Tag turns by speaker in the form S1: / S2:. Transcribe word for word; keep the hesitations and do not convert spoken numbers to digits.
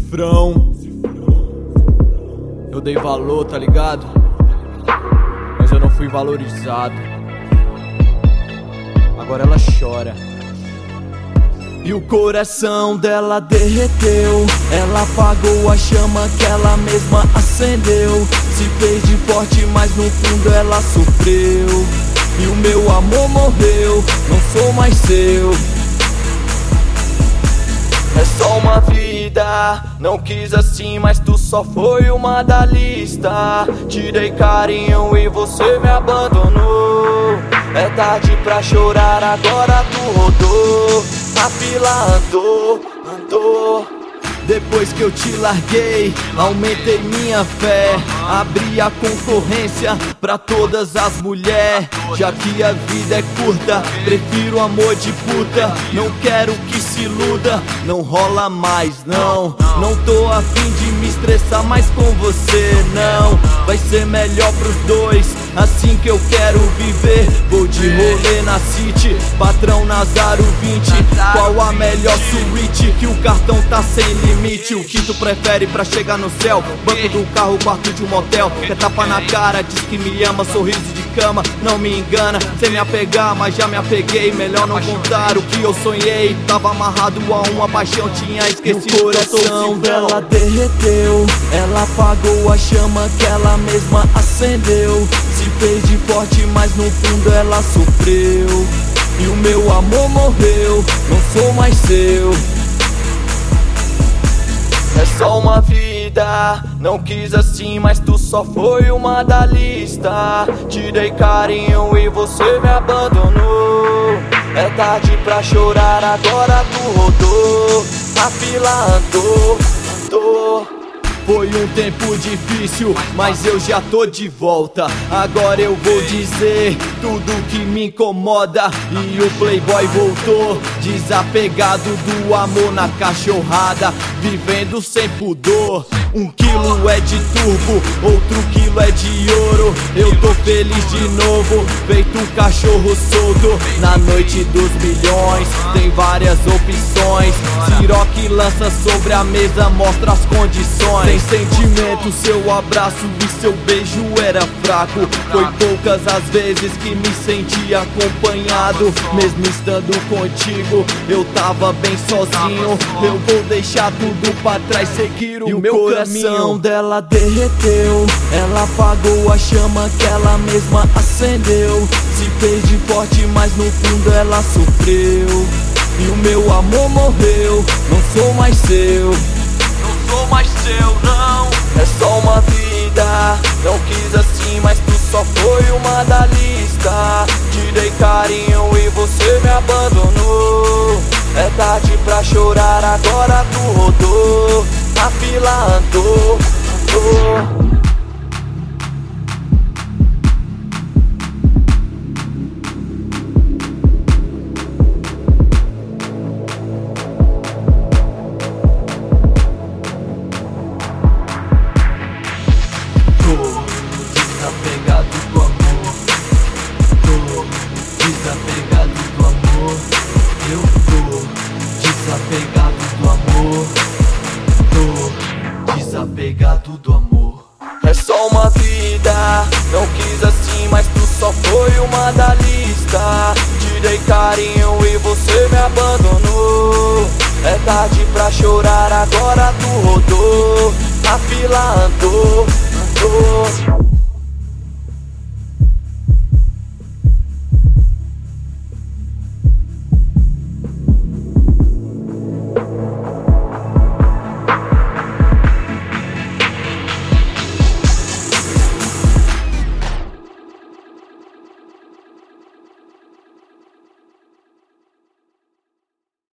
S1: Cifrão. Eu dei valor, tá ligado? Mas eu não fui valorizado. Agora ela chora. E o coração dela derreteu. Ela apagou a chama que ela mesma acendeu. Se fez de forte, mas no fundo ela sofreu. E o meu amor morreu, não sou mais seu. É só uma vida, não quis assim, mas tu só foi uma da lista. Tirei carinho e você me abandonou. É tarde pra chorar, agora tu rodou. A fila andou, andou. Depois que eu te larguei, aumentei minha fé. Abri a concorrência pra todas as mulheres. Já que a vida é curta, prefiro amor de puta. Não quero que se iluda, não rola mais não. Não tô a fim de me estressar mais com você não. Vai ser melhor pros dois, assim que eu quero viver. Vou de rolê na City, patrão Nazaro vinte. Qual a melhor suíte? Que o cartão tá sem limite. O que tu prefere pra chegar no céu? Banco do carro, quarto de um motel. Quer tapa na cara, diz que me ama. Sorriso de cama, não me engana. Sem me apegar, mas já me apeguei. Melhor não contar o que eu sonhei. Tava amarrado a uma paixão, tinha esquecido. O coração dela derreteu. Ela apagou a chama que ela mesma acendeu. Se fez de forte, mas no fundo ela sofreu. E o meu amor morreu, não sou mais seu. É só uma vida, não quis assim, mas tu só foi uma da lista. Tirei carinho e você me abandonou. É tarde pra chorar, agora tu rodou. A fila andou, andou. Foi um tempo difícil, mas eu já tô de volta. Agora eu vou dizer tudo que me incomoda. E o playboy voltou, desapegado do amor na cachorrada, vivendo sem pudor. Um quilo é de turbo, outro quilo é de ouro. Eu tô feliz de novo, feito um cachorro solto. Na noite dos milhões, tem várias opções. Ciroc lança sobre a mesa, mostra as condições. Sem sentimento, seu abraço e seu beijo era fraco. Foi poucas as vezes que me senti acompanhado. Mesmo estando contigo, eu tava bem sozinho. Eu vou deixar tudo pra trás, seguir o meu caminho. O coração dela derreteu. Ela apagou a chama que ela mesma acendeu. Se fez de forte, mas no fundo ela sofreu. E o meu amor morreu, não sou mais seu. Não sou mais seu, não. É só uma vida, não quis assim, mas tu só foi uma da lista. Tirei carinho e você me abandonou. É tarde pra chorar, agora tu rodou. A fila andou, andou. Desapegado do amor, tô desapegado do amor. Eu tô desapegado do amor, tô desapegado do amor. É só uma vida, não quis assim, mas tu só foi uma da lista. Tirei carinho e você me abandonou. É tarde pra chorar, agora tu rodou. A fila andou, andou.